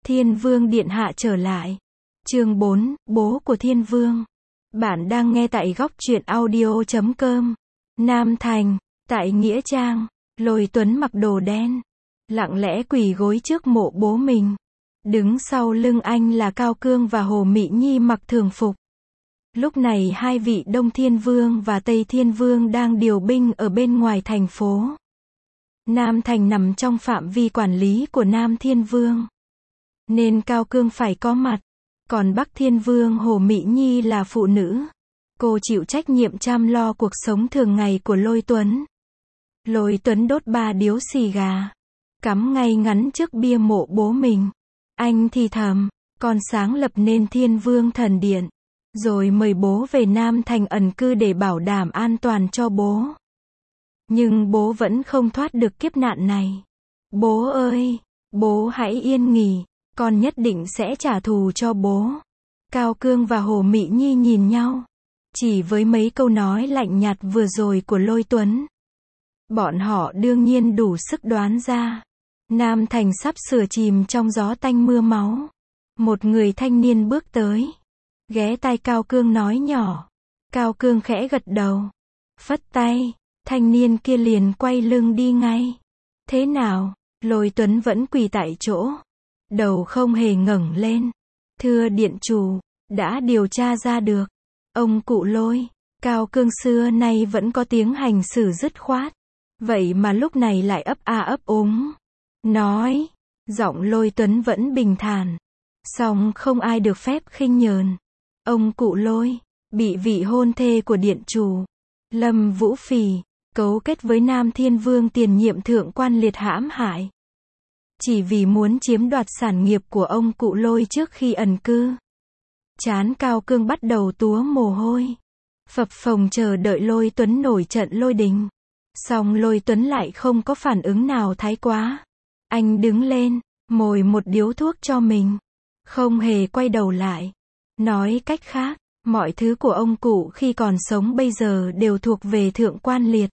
Thiên Vương Điện Hạ trở lại. Chương 4, bố của Thiên Vương. Bạn đang nghe tại góc truyện audio.com. Nam Thành, tại Nghĩa Trang, Lôi Tuấn mặc đồ đen, lặng lẽ quỳ gối trước mộ bố mình. Đứng sau lưng anh là Cao Cương và Hồ Mị Nhi mặc thường phục. Lúc này hai vị Đông Thiên Vương và Tây Thiên Vương đang điều binh ở bên ngoài thành phố. Nam Thành nằm trong phạm vi quản lý của Nam Thiên Vương, nên Cao Cương phải có mặt. Còn Bắc Thiên Vương Hồ Mị Nhi là phụ nữ. Cô chịu trách nhiệm chăm lo cuộc sống thường ngày của Lôi Tuấn. Lôi Tuấn đốt 3 điếu xì gà, cắm ngay ngắn trước bia mộ bố mình. Anh thì thầm, con sáng lập nên Thiên Vương Thần Điện, rồi mời bố về Nam Thành ẩn cư để bảo đảm an toàn cho bố. Nhưng bố vẫn không thoát được kiếp nạn này. Bố ơi, bố hãy yên nghỉ, con nhất định sẽ trả thù cho bố. Cao Cương và Hồ Mị Nhi nhìn nhau. Chỉ với mấy câu nói lạnh nhạt vừa rồi của Lôi Tuấn, bọn họ đương nhiên đủ sức đoán ra. Nam Thành sắp sửa chìm trong gió tanh mưa máu. Một người thanh niên bước tới, ghé tai Cao Cương nói nhỏ. Cao Cương khẽ gật đầu, phất tay, thanh niên kia liền quay lưng đi ngay. Thế nào? Lôi Tuấn vẫn quỳ tại chỗ, đầu không hề ngẩng lên. Thưa điện chủ, đã điều tra ra được. Ông cụ Lôi, Cao Cương xưa nay vẫn có tiếng hành xử dứt khoát. Vậy mà lúc này lại ấp a ấp úng. Nói, giọng Lôi Tuấn vẫn bình thản. Song không ai được phép khinh nhờn. Ông cụ Lôi, bị vị hôn thê của điện chủ, Lâm Vũ Phỉ, cấu kết với Nam Thiên Vương tiền nhiệm thượng quan liệt hãm hại. Chỉ vì muốn chiếm đoạt sản nghiệp của ông cụ Lôi trước khi ẩn cư. Trán Cao Cương bắt đầu túa mồ hôi. Phập phồng chờ đợi Lôi Tuấn nổi trận lôi đình. Song Lôi Tuấn lại không có phản ứng nào thái quá. Anh đứng lên, mồi một điếu thuốc cho mình, không hề quay đầu lại. Nói cách khác, mọi thứ của ông cụ khi còn sống bây giờ đều thuộc về thượng quan liệt.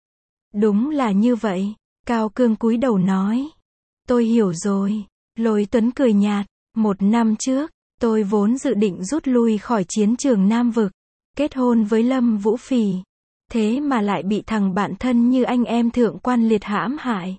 Đúng là như vậy, Cao Cương cúi đầu nói. Tôi hiểu rồi. Lôi Tuấn cười nhạt. 1 năm trước, tôi vốn dự định rút lui khỏi chiến trường Nam Vực, kết hôn với Lâm Vũ Phỉ. Thế mà lại bị thằng bạn thân như anh em thượng quan liệt hãm hại.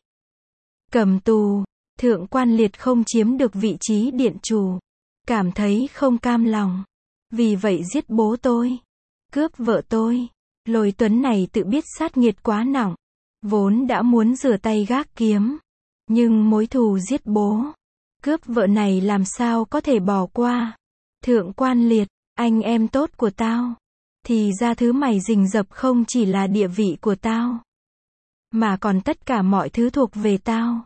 Cầm tù, thượng quan liệt không chiếm được vị trí điện chủ. Cảm thấy không cam lòng. Vì vậy giết bố tôi, cướp vợ tôi. Lôi Tuấn này tự biết sát nghiệt quá nặng. Vốn đã muốn rửa tay gác kiếm. Nhưng mối thù giết bố, cướp vợ này làm sao có thể bỏ qua. Thượng quan liệt, anh em tốt của tao. Thì ra thứ mày rình rập không chỉ là địa vị của tao, mà còn tất cả mọi thứ thuộc về tao.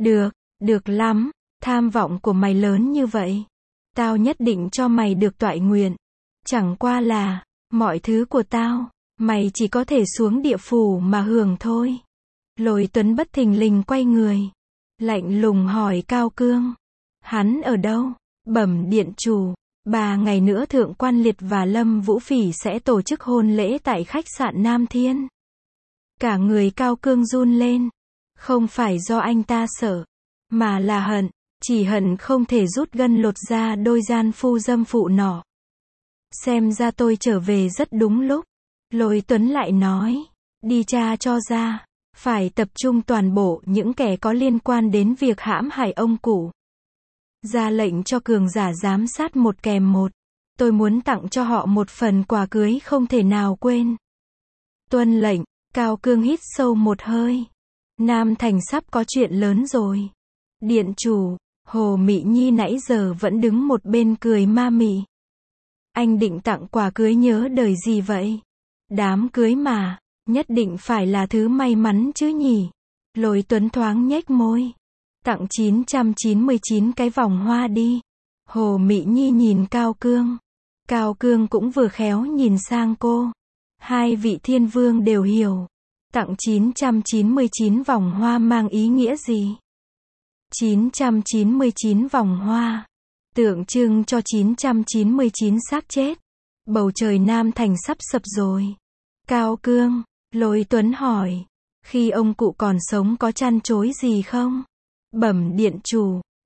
Được lắm, tham vọng của mày lớn như vậy. Tao nhất định cho mày được toại nguyện. Chẳng qua là, mọi thứ của tao, mày chỉ có thể xuống địa phủ mà hưởng thôi. Lôi Tuấn bất thình lình quay người, lạnh lùng hỏi Cao Cương. Hắn ở đâu? Bẩm điện chủ, 3 ngày nữa thượng quan liệt và Lâm Vũ Phỉ sẽ tổ chức hôn lễ tại khách sạn Nam Thiên. Cả người Cao Cương run lên. Không phải do anh ta sợ, mà là hận. Chỉ hận không thể rút gân lột ra đôi gian phu dâm phụ nọ. Xem ra tôi trở về rất đúng lúc. Lôi Tuấn lại nói. Đi tra cho ra. Phải tập trung toàn bộ những kẻ có liên quan đến việc hãm hại ông cụ. Ra lệnh cho cường giả giám sát 1 kèm 1. Tôi muốn tặng cho họ một phần quà cưới không thể nào quên. Tuân lệnh. Cao Cương hít sâu một hơi. Nam Thành sắp có chuyện lớn rồi. Điện chủ, Hồ Mị Nhi nãy giờ vẫn đứng một bên cười ma mị. Anh định tặng quà cưới nhớ đời gì vậy? Đám cưới mà, nhất định phải là thứ may mắn chứ nhỉ? Lôi Tuấn thoáng nhếch môi. Tặng 999 cái vòng hoa đi. Hồ Mị Nhi nhìn Cao Cương. Cao Cương cũng vừa khéo nhìn sang cô. Hai vị thiên vương đều hiểu. Tặng 999 vòng hoa mang ý nghĩa gì? 999 vòng hoa, tượng trưng cho 999 xác chết. Bầu trời Nam Thành sắp sập rồi. Cao Cương, Lôi Tuấn hỏi, khi ông cụ còn sống có trăn trối gì không? Bẩm điện chủ,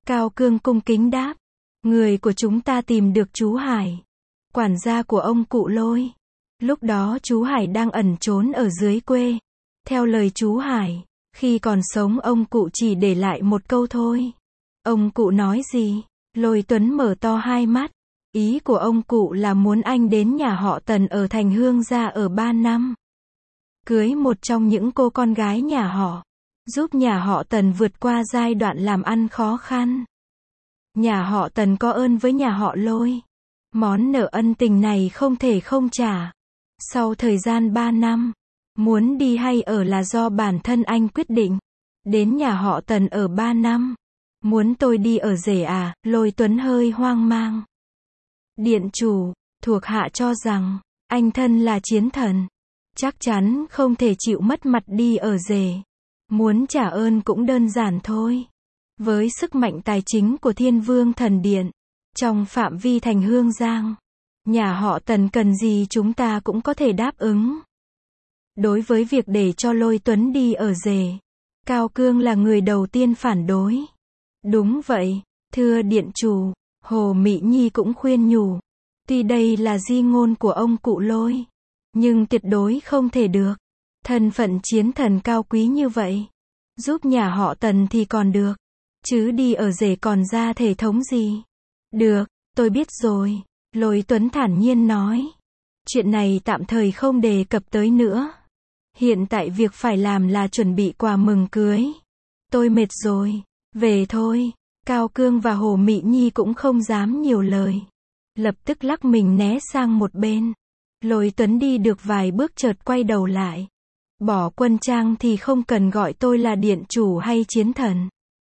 Cao Cương cung kính đáp. Người của chúng ta tìm được chú Hải, quản gia của ông cụ Lôi. Lúc đó chú Hải đang ẩn trốn ở dưới quê. Theo lời chú Hải, khi còn sống ông cụ chỉ để lại một câu thôi. Ông cụ nói gì? Lôi Tuấn mở to hai mắt. Ý của ông cụ là muốn anh đến nhà họ Tần ở thành Hương gia ở 3 năm. Cưới một trong những cô con gái nhà họ. Giúp nhà họ Tần vượt qua giai đoạn làm ăn khó khăn. Nhà họ Tần có ơn với nhà họ Lôi. Món nợ ân tình này không thể không trả. Sau thời gian 3 năm, muốn đi hay ở là do bản thân anh quyết định. Đến nhà họ Tần ở 3 năm. Muốn tôi đi ở rể à? Lôi Tuấn hơi hoang mang. Điện chủ, thuộc hạ cho rằng, anh thân là chiến thần. Chắc chắn không thể chịu mất mặt đi ở rể. Muốn trả ơn cũng đơn giản thôi. Với sức mạnh tài chính của Thiên Vương Thần Điện, trong phạm vi thành Hương Giang, nhà họ Tần cần gì chúng ta cũng có thể đáp ứng. Đối với việc để cho Lôi Tuấn đi ở rể, Cao Cương là người đầu tiên phản đối. Đúng vậy, thưa điện chủ, Hồ Mị Nhi cũng khuyên nhủ. Tuy đây là di ngôn của ông cụ Lôi, nhưng tuyệt đối không thể được. Thân phận chiến thần cao quý như vậy, giúp nhà họ Tần thì còn được, chứ đi ở rể còn ra thể thống gì. Được, tôi biết rồi, Lôi Tuấn thản nhiên nói. Chuyện này tạm thời không đề cập tới nữa. Hiện tại việc phải làm là chuẩn bị quà mừng cưới. Tôi mệt rồi, về thôi. Cao Cương và Hồ Mị Nhi cũng không dám nhiều lời. Lập tức lắc mình né sang một bên. Lôi Tuấn đi được vài bước chợt quay đầu lại. Bỏ quân trang thì không cần gọi tôi là điện chủ hay chiến thần.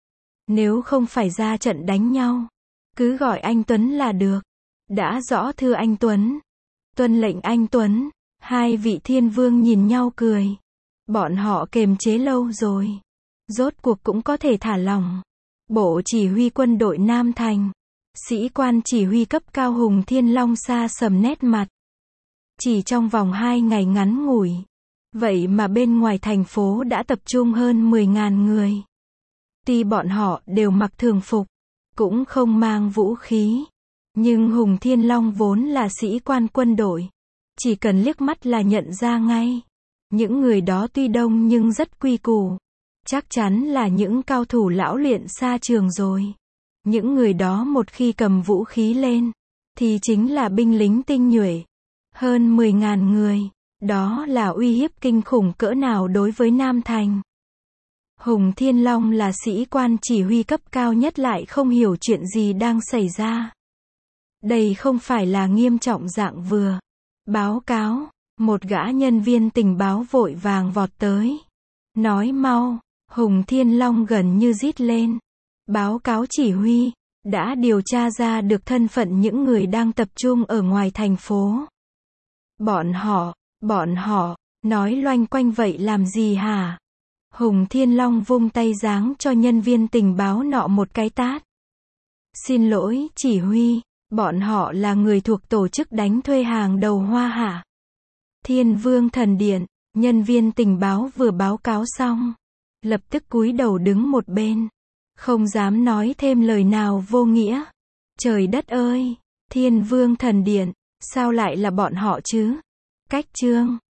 Nếu không phải ra trận đánh nhau, cứ gọi anh Tuấn là được. Đã rõ thưa anh Tuấn. Tuân lệnh anh Tuấn. Hai vị thiên vương nhìn nhau cười. Bọn họ kềm chế lâu rồi. Rốt cuộc cũng có thể thả lỏng. Bộ chỉ huy quân đội Nam Thành. Sĩ quan chỉ huy cấp cao Hùng Thiên Long xa sầm nét mặt. Chỉ trong vòng 2 ngày ngắn ngủi. Vậy mà bên ngoài thành phố đã tập trung hơn 10.000 người. Tuy bọn họ đều mặc thường phục, cũng không mang vũ khí. Nhưng Hùng Thiên Long vốn là sĩ quan quân đội. Chỉ cần liếc mắt là nhận ra ngay. Những người đó tuy đông nhưng rất quy củ. Chắc chắn là những cao thủ lão luyện xa trường rồi. Những người đó một khi cầm vũ khí lên, thì chính là binh lính tinh nhuệ. Hơn 10.000 người. Đó là uy hiếp kinh khủng cỡ nào đối với Nam Thành. Hùng Thiên Long là sĩ quan chỉ huy cấp cao nhất lại không hiểu chuyện gì đang xảy ra. Đây không phải là nghiêm trọng dạng vừa. Báo cáo, một gã nhân viên tình báo vội vàng vọt tới. Nói mau, Hùng Thiên Long gần như rít lên. Báo cáo chỉ huy, đã điều tra ra được thân phận những người đang tập trung ở ngoài thành phố. Bọn họ, nói loanh quanh vậy làm gì hả? Hùng Thiên Long vung tay giáng cho nhân viên tình báo nọ một cái tát. Xin lỗi, chỉ huy, bọn họ là người thuộc tổ chức đánh thuê hàng đầu Hoa Hạ. Thiên Vương Thần Điện, nhân viên tình báo vừa báo cáo xong. Lập tức cúi đầu đứng một bên. Không dám nói thêm lời nào vô nghĩa. Trời đất ơi, Thiên Vương Thần Điện, sao lại là bọn họ chứ? Cách chương